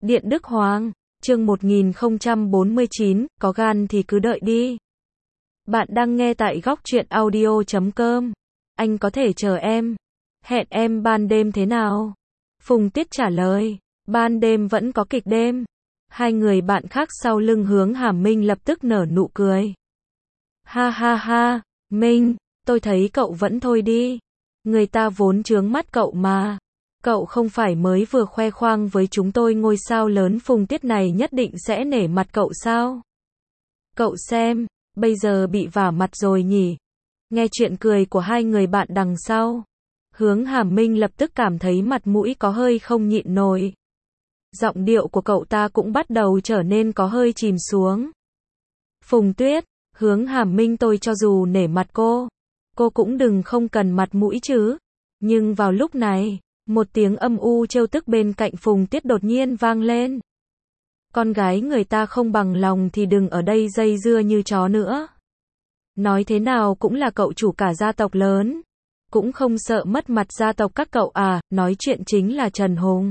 Điện Đức Hoàng, chương 1049, có gan thì cứ đợi đi. Bạn đang nghe tại góc truyện audio.com. Anh có thể chờ em. Hẹn em ban đêm thế nào? Phùng Tuyết trả lời. Ban đêm vẫn có kịch đêm. Hai người bạn khác sau lưng Hướng Hàm Minh lập tức nở nụ cười. Ha ha ha, Minh, tôi thấy cậu vẫn thôi đi. Người ta vốn chướng mắt cậu mà. Cậu không phải mới vừa khoe khoang với chúng tôi ngôi sao lớn Phùng Tuyết này nhất định sẽ nể mặt cậu sao? Cậu xem, bây giờ bị vả mặt rồi nhỉ? Nghe chuyện cười của hai người bạn đằng sau, Hướng Hàm Minh lập tức cảm thấy mặt mũi có hơi không nhịn nổi. Giọng điệu của cậu ta cũng bắt đầu trở nên có hơi chìm xuống. Phùng Tuyết, Hướng Hàm Minh, tôi cho dù nể mặt cô cũng đừng không cần mặt mũi chứ. Nhưng vào lúc này, một tiếng âm u trêu tức bên cạnh Phùng Tuyết đột nhiên vang lên. Con gái người ta không bằng lòng thì đừng ở đây dây dưa như chó nữa. Nói thế nào cũng là cậu chủ cả gia tộc lớn. Cũng không sợ mất mặt gia tộc các cậu à? Nói chuyện chính là Trần Hùng.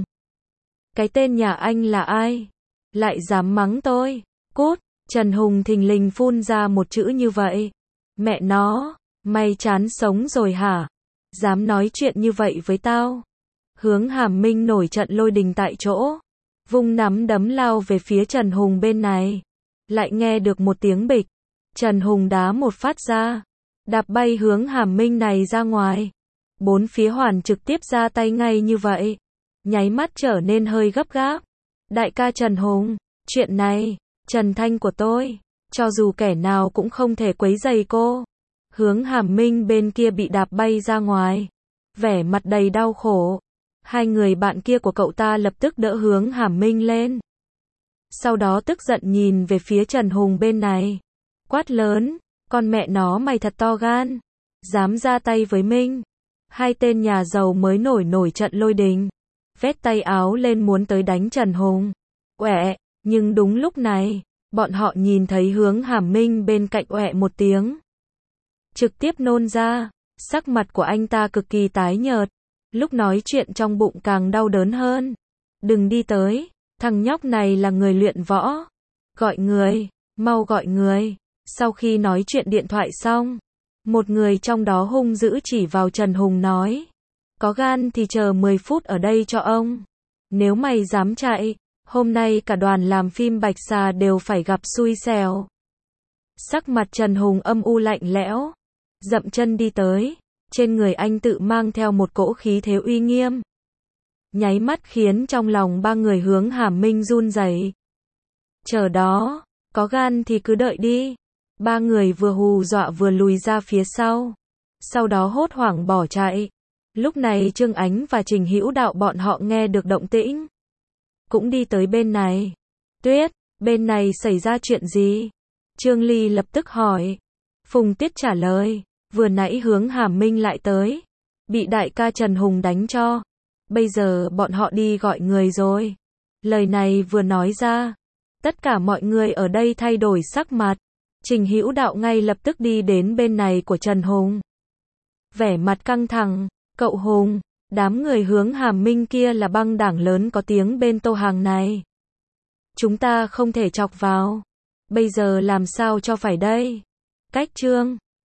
Cái tên nhà anh là ai? Lại dám mắng tôi? Cút! Trần Hùng thình lình phun ra một chữ như vậy. Mẹ nó, mày chán sống rồi hả? Dám nói chuyện như vậy với tao? Hướng Hàm Minh nổi trận lôi đình tại chỗ, vung nắm đấm lao về phía Trần Hùng bên này. Lại nghe được một tiếng bịch, Trần Hùng đá một phát ra, đạp bay Hướng Hàm Minh này ra ngoài. Bốn phía hoàn trực tiếp ra tay ngay như vậy, nháy mắt trở nên hơi gấp gáp. Đại ca Trần Hùng, chuyện này, Trần Thanh của tôi, cho dù kẻ nào cũng không thể quấy rầy cô. Hướng Hàm Minh bên kia bị đạp bay ra ngoài, vẻ mặt đầy đau khổ. Hai người bạn kia của cậu ta lập tức đỡ Hướng Hàm Minh lên. Sau đó tức giận nhìn về phía Trần Hùng bên này. Quát lớn, con mẹ nó mày thật to gan. Dám ra tay với Minh. Hai tên nhà giàu mới nổi trận lôi đình. Vét tay áo lên muốn tới đánh Trần Hùng. Uẹ, nhưng đúng lúc này, bọn họ nhìn thấy Hướng Hàm Minh bên cạnh uẹ một tiếng. Trực tiếp nôn ra, sắc mặt của anh ta cực kỳ tái nhợt. Lúc nói chuyện trong bụng càng đau đớn hơn. Đừng đi tới, thằng nhóc này là người luyện võ. Gọi người, mau gọi người. Sau khi nói chuyện điện thoại xong, một người trong đó hung dữ chỉ vào Trần Hùng nói. Có gan thì chờ 10 phút ở đây cho ông. Nếu mày dám chạy, hôm nay cả đoàn làm phim Bạch Xà đều phải gặp xui xẻo. Sắc mặt Trần Hùng âm u lạnh lẽo, dậm chân đi tới. Trên người anh tự mang theo một cỗ khí thế uy nghiêm. Nháy mắt khiến trong lòng ba người Hướng Hàm Minh run rẩy. Chờ đó, có gan thì cứ đợi đi. Ba người vừa hù dọa vừa lùi ra phía sau. Sau đó hốt hoảng bỏ chạy. Lúc này Trương Ánh và Trình Hữu Đạo bọn họ nghe được động tĩnh, cũng đi tới bên này. Tuyết, bên này xảy ra chuyện gì? Trương Ly lập tức hỏi. Phùng Tuyết trả lời. Vừa nãy Hướng Hàm Minh lại tới, bị đại ca Trần Hùng đánh cho. Bây giờ bọn họ đi gọi người rồi. Lời này vừa nói ra, tất cả mọi người ở đây thay đổi sắc mặt. Trình Hữu Đạo ngay lập tức đi đến bên này của Trần Hùng. Vẻ mặt căng thẳng, cậu Hùng, đám người Hướng Hàm Minh kia là băng đảng lớn có tiếng bên Tô Hàng này. Chúng ta không thể chọc vào. Bây giờ làm sao cho phải đây? Cách Trương